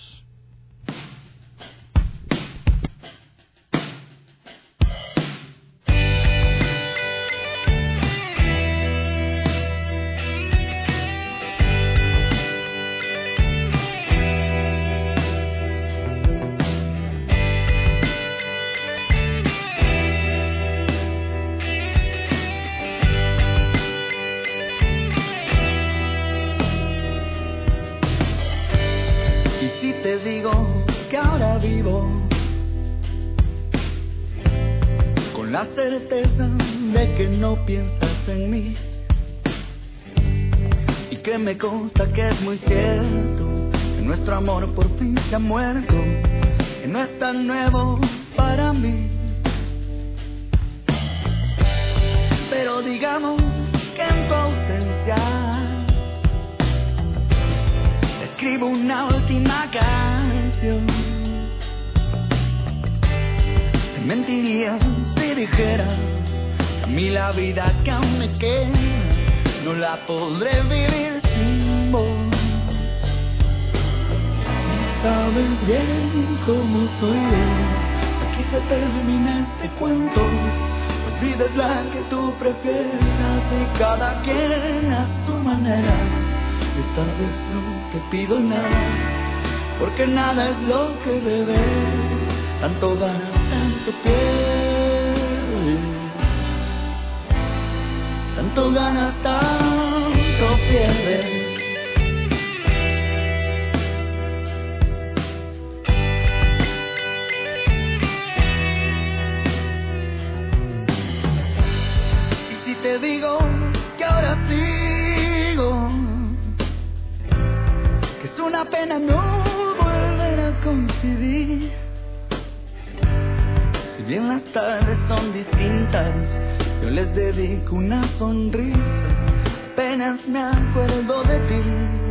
La certeza de que no piensas en mí y que me consta que es muy cierto que nuestro amor por fin se ha muerto, que no es tan nuevo para mí. Pero digamos que en tu ausencia te escribo una última canción. Te mentiría si dijera que a mí la vida que aún me queda no la podré vivir sin vos. Sabes bien cómo soy yo, aquí se termina este cuento, pues vida es la que tú prefieras y cada quien a su manera. Esta vez no te pido nada, porque nada es lo que debes, tanto ganas, tanto pierdes, tanto ganas, tanto pierdes. Y si te digo que ahora sigo, que es una pena no volver a coincidir. Si bien las tardes son distintas, yo les dedico una sonrisa, apenas me acuerdo de ti.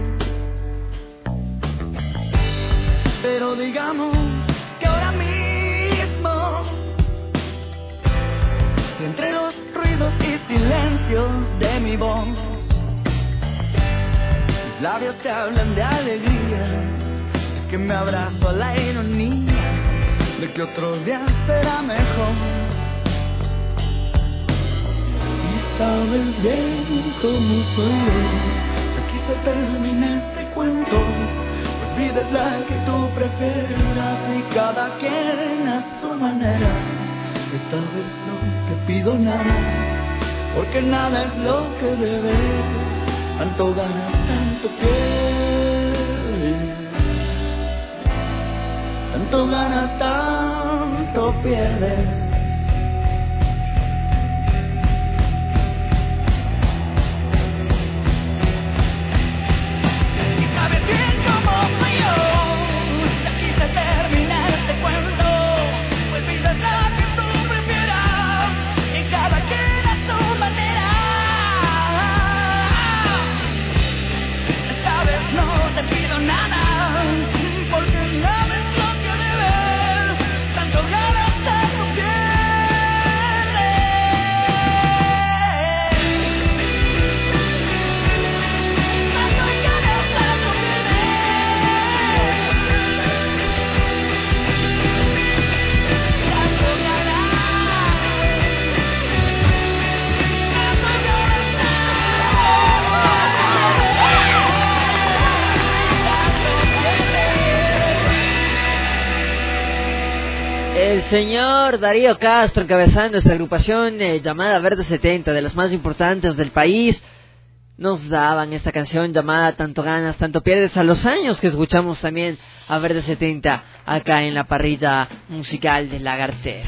Pero digamos que ahora mismo, entre los ruidos y silencios, silencios de mi voz. Mis labios te hablan de alegría, es que me abrazo a la ironía de que otro día será mejor. Y sabes bien cómo soy yo, aquí se termina este cuento. Olvides la que tú prefieras y cada quien a su manera. Esta vez no te pido nada, porque nada es lo que debes. Tanto ganas, tanto pierdes. Tanto ganas, tanto pierdes. El señor Darío Castro, encabezando esta agrupación eh, llamada Verde setenta, de las más importantes del país, nos daban esta canción llamada Tanto ganas, tanto pierdes, a los años que escuchamos también a Verde setenta acá en la parrilla musical del Lagartero.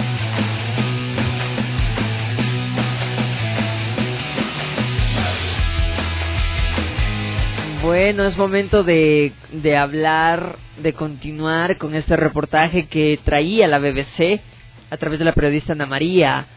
Bueno, es momento de, de hablar, de continuar con este reportaje que traía la B B C a través de la periodista Ana María,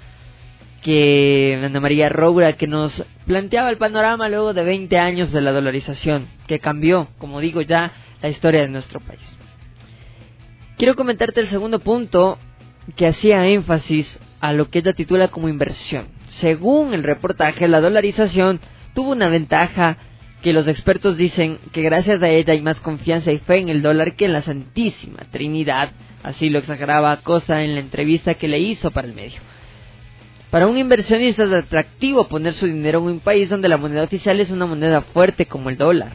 que Ana María Roura, que nos planteaba el panorama luego de veinte años de la dolarización, que cambió, como digo ya, la historia de nuestro país. Quiero comentarte el segundo punto, que hacía énfasis a lo que ella titula como inversión. Según el reportaje, la dolarización tuvo una ventaja que los expertos dicen que gracias a ella hay más confianza y fe en el dólar que en la Santísima Trinidad. Así lo exageraba Acosta en la entrevista que le hizo para el medio. Para un inversionista es atractivo poner su dinero en un país donde la moneda oficial es una moneda fuerte como el dólar.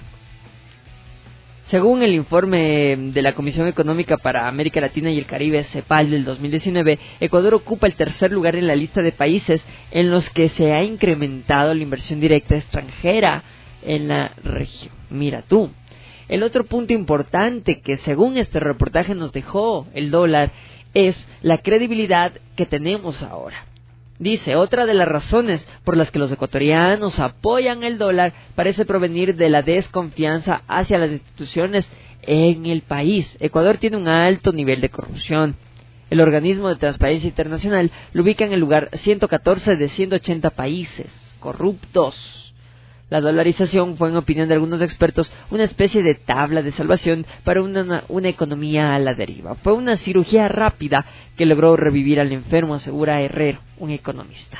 Según el informe de la Comisión Económica para América Latina y el Caribe, CEPAL, del dos mil diecinueve, Ecuador ocupa el tercer lugar en la lista de países en los que se ha incrementado la inversión directa extranjera en la región. Mira tú. El otro punto importante que según este reportaje nos dejó el dólar es la credibilidad que tenemos ahora. Dice, otra de las razones por las que los ecuatorianos apoyan el dólar parece provenir de la desconfianza hacia las instituciones en el país. Ecuador tiene un alto nivel de corrupción. El organismo de transparencia internacional lo ubica en el lugar ciento catorce de ciento ochenta países corruptos. La dolarización fue, en opinión de algunos expertos, una especie de tabla de salvación para una, una economía a la deriva. Fue una cirugía rápida que logró revivir al enfermo, asegura Herrero, un economista.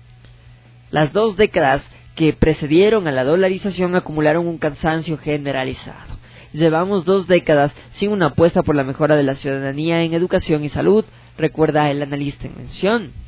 Las dos décadas que precedieron a la dolarización acumularon un cansancio generalizado. Llevamos dos décadas sin una apuesta por la mejora de la ciudadanía en educación y salud, recuerda el analista en mención.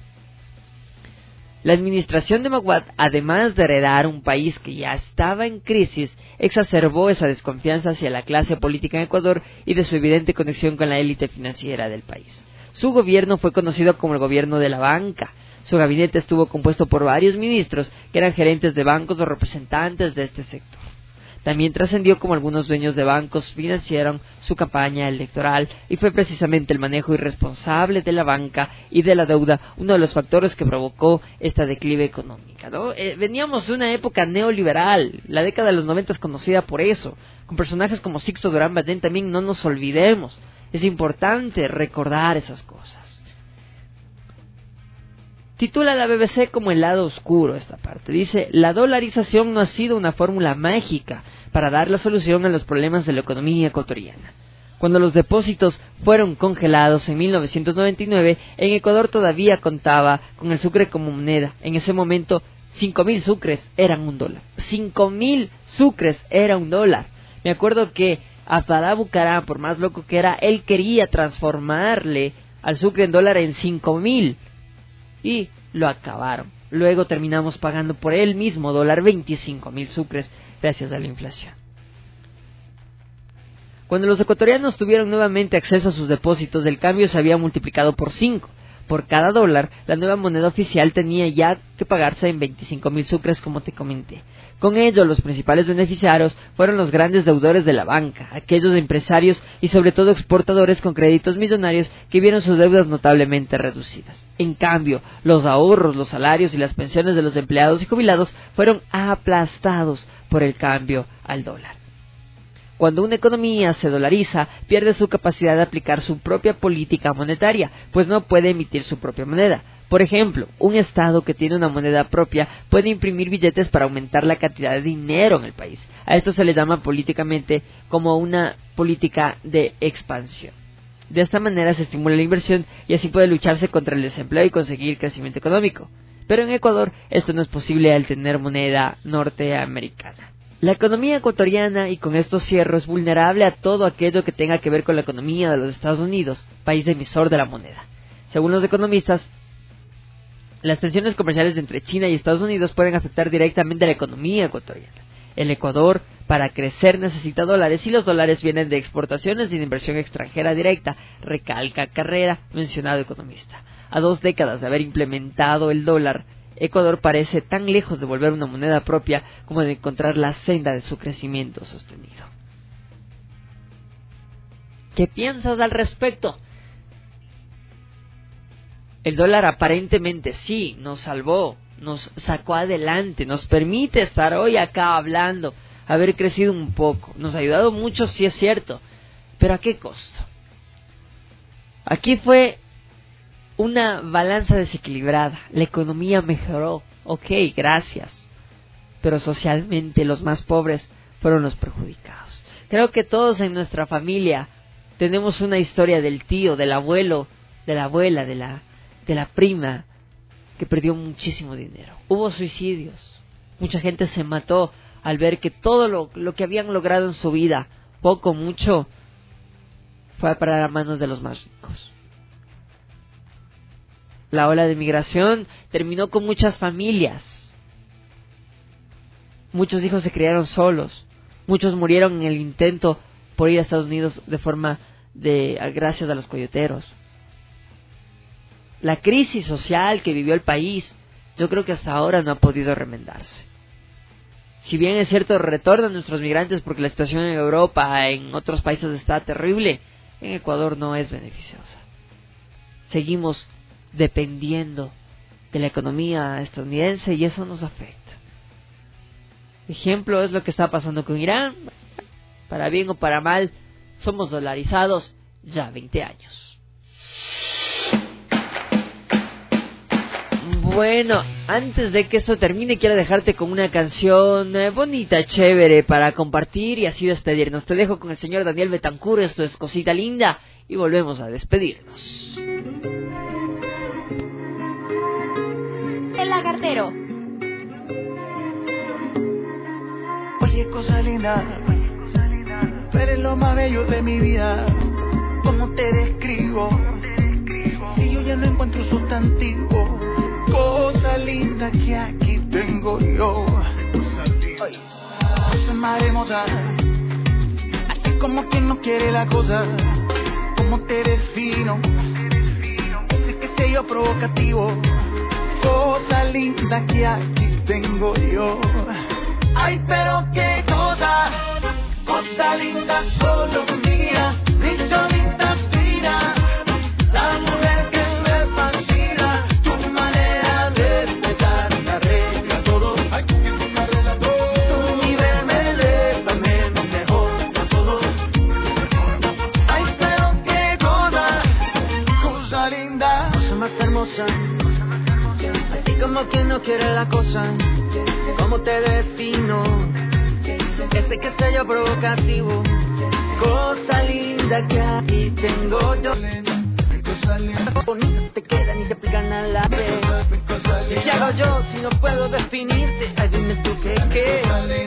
La administración de Maguad, además de heredar un país que ya estaba en crisis, exacerbó esa desconfianza hacia la clase política en Ecuador y de su evidente conexión con la élite financiera del país. Su gobierno fue conocido como el gobierno de la banca. Su gabinete estuvo compuesto por varios ministros que eran gerentes de bancos o representantes de este sector. También trascendió como algunos dueños de bancos financiaron su campaña electoral y fue precisamente el manejo irresponsable de la banca y de la deuda uno de los factores que provocó esta declive económica, ¿no? Eh, veníamos de una época neoliberal, la década de los noventa es conocida por eso, con personajes como Sixto Durán Bardén también, no nos olvidemos, es importante recordar esas cosas. Titula la B B C como el lado oscuro esta parte. Dice, la dolarización no ha sido una fórmula mágica para dar la solución a los problemas de la economía ecuatoriana. Cuando los depósitos fueron congelados en mil novecientos noventa y nueve, en Ecuador todavía contaba con el sucre como moneda. En ese momento cinco mil sucres eran un dólar. cinco mil sucres era un dólar. Me acuerdo que Abdalá Bucaram, por más loco que era, él quería transformarle al sucre en dólar en cinco mil. Y lo acabaron. Luego terminamos pagando por el mismo dólar veinticinco mil sucres gracias a la inflación. Cuando los ecuatorianos tuvieron nuevamente acceso a sus depósitos, el cambio se había multiplicado por cinco. Por cada dólar, la nueva moneda oficial tenía ya que pagarse en veinticinco mil sucres, como te comenté. Con ello, los principales beneficiarios fueron los grandes deudores de la banca, aquellos empresarios y sobre todo exportadores con créditos millonarios que vieron sus deudas notablemente reducidas. En cambio, los ahorros, los salarios y las pensiones de los empleados y jubilados fueron aplastados por el cambio al dólar. Cuando una economía se dolariza, pierde su capacidad de aplicar su propia política monetaria, pues no puede emitir su propia moneda. Por ejemplo, un Estado que tiene una moneda propia puede imprimir billetes para aumentar la cantidad de dinero en el país. A esto se le llama políticamente como una política de expansión. De esta manera se estimula la inversión y así puede lucharse contra el desempleo y conseguir crecimiento económico. Pero en Ecuador esto no es posible al tener moneda norteamericana. La economía ecuatoriana, y con esto cierro, es vulnerable a todo aquello que tenga que ver con la economía de los Estados Unidos, país emisor de la moneda. Según los economistas, las tensiones comerciales entre China y Estados Unidos pueden afectar directamente a la economía ecuatoriana. El Ecuador, para crecer, necesita dólares y los dólares vienen de exportaciones y de inversión extranjera directa, recalca Carrera, mencionado economista. A dos décadas de haber implementado el dólar, Ecuador parece tan lejos de volver una moneda propia como de encontrar la senda de su crecimiento sostenido. ¿Qué piensas al respecto? El dólar aparentemente sí nos salvó, nos sacó adelante, nos permite estar hoy acá hablando, haber crecido un poco, nos ha ayudado mucho, sí es cierto, pero ¿a qué costo? Aquí fue una balanza desequilibrada, la economía mejoró, ok, gracias, pero socialmente los más pobres fueron los perjudicados. Creo que todos en nuestra familia tenemos una historia del tío, del abuelo, de la abuela, de la, de la prima, que perdió muchísimo dinero. Hubo suicidios, mucha gente se mató al ver que todo lo, lo que habían logrado en su vida, poco, mucho, fue a parar a manos de los más ricos. La ola de migración terminó con muchas familias. Muchos hijos se criaron solos. Muchos murieron en el intento por ir a Estados Unidos de forma de gracias a los coyoteros. La crisis social que vivió el país, yo creo que hasta ahora no ha podido remendarse. Si bien es cierto, retornan nuestros migrantes porque la situación en Europa, en otros países está terrible, en Ecuador no es beneficiosa. Seguimos dependiendo de la economía estadounidense y eso nos afecta. Ejemplo es lo que está pasando con Irán. Para bien o para mal, somos dolarizados ya veinte años. Bueno, antes de que esto termine, quiero dejarte con una canción eh, bonita, chévere, para compartir y así despedirnos. Te dejo con el señor Daniel Betancourt, esto es Cosita Linda, y volvemos a despedirnos. El Lagartero. Oye, cosa linda, tú eres lo más bello de mi vida. ¿Cómo te describo? Si yo ya no encuentro sustantivo. Cosa linda que aquí tengo yo. Cosa más hermosa, así como quien no quiere la cosa. ¿Cómo te defino? Sé que soy yo provocativo. Cosa linda que aquí tengo yo. Ay, pero qué cosa, cosa linda solo mía, dicho linda fina, la mujer que me fascina, tu manera de empezar me arregla todo. Ay, que tú me arreglas todo. Tu nivel me eleva, me mejor a todos. Ay, pero qué cosa, cosa linda, cosa más hermosa. Así como quien no quiere la cosa, ¿cómo te defino? Ese que soy yo provocativo. Cosa linda que aquí tengo yo. Cosa linda, bonita te quedan y se aplican a la vez. ¿Qué hago yo si no puedo definirte? Ay, dime tú qué, qué.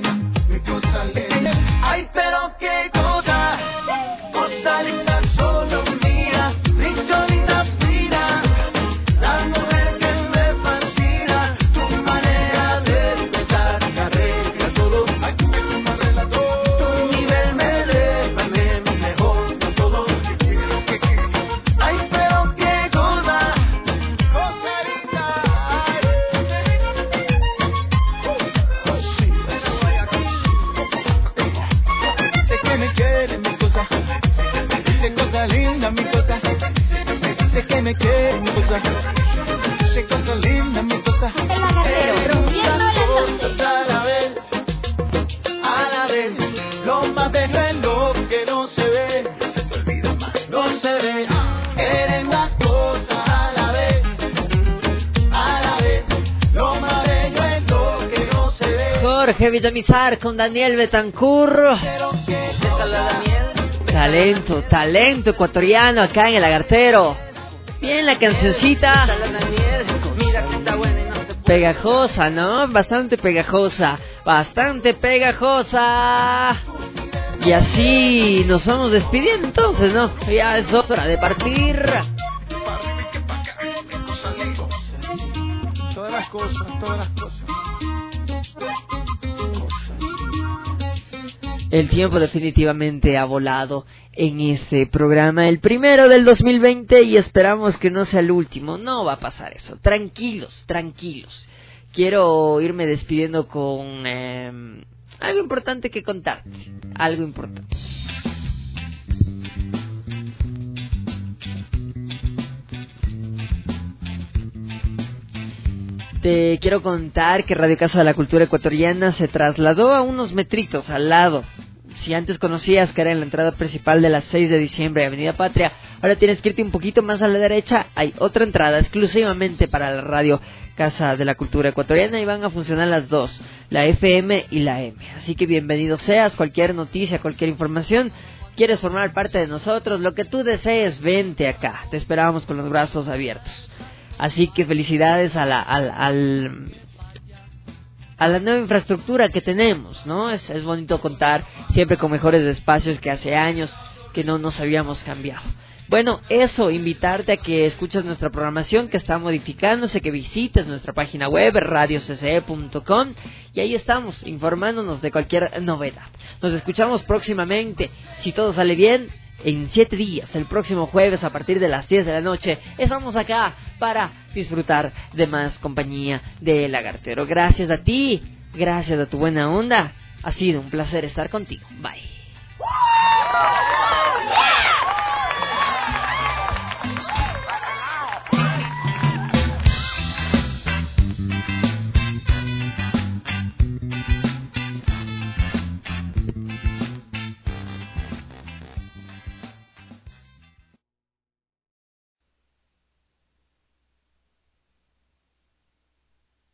Ay, pero qué cosa, cosa linda solo mía, mi solita fina, la mujer que me fascina, tu manera de pensar que arregla todo, ay, tú me arregla todo, tu nivel me eleva, me mejor con todo. Ay, pero qué cosa, cosa linda. Sé que me quiere mi cosa, dice cosa linda mi cosa, me dice que me quiere mi cosa, dice cosa linda mi cosa. El Agarrero, rompiendo las cosas a la vez, a la vez, lo más bello es lo que no se ve, no se ve, eres más cosas a la vez, a la vez, lo más bello es lo que no se ve. Jorge Villamizar con Daniel Betancourt. Talento, talento ecuatoriano acá en el Lagartero. Bien la cancioncita. Pegajosa, ¿no? Bastante pegajosa. Bastante pegajosa. Y así nos vamos despidiendo entonces, ¿no? Ya es hora de partir. Todas las cosas, todas las cosas. El tiempo definitivamente ha volado en este programa, el primero del dos mil veinte, y esperamos que no sea el último. No va a pasar eso. Tranquilos, tranquilos. Quiero irme despidiendo con eh, algo importante que contar. Algo importante. Te quiero contar que Radio Casa de la Cultura Ecuatoriana se trasladó a unos metritos al lado. Si antes conocías que era en la entrada principal de la seis de diciembre, Avenida Patria, ahora tienes que irte un poquito más a la derecha. Hay otra entrada exclusivamente para la Radio Casa de la Cultura Ecuatoriana y van a funcionar las dos, la F M y la M. Así que bienvenido seas, cualquier noticia, cualquier información. ¿Quieres formar parte de nosotros? Lo que tú desees, vente acá. Te esperamos con los brazos abiertos. Así que felicidades a la, al, al, a la nueva infraestructura que tenemos, ¿no? Es, es bonito contar siempre con mejores espacios que hace años que no nos habíamos cambiado. Bueno, eso, invitarte a que escuches nuestra programación que está modificándose, que visites nuestra página web, radio c c e punto com, y ahí estamos informándonos de cualquier novedad. Nos escuchamos próximamente, si todo sale bien, en siete días, el próximo jueves a partir de las diez de la noche, estamos acá para disfrutar de más compañía de Lagartero. Gracias a ti, gracias a tu buena onda, ha sido un placer estar contigo. Bye.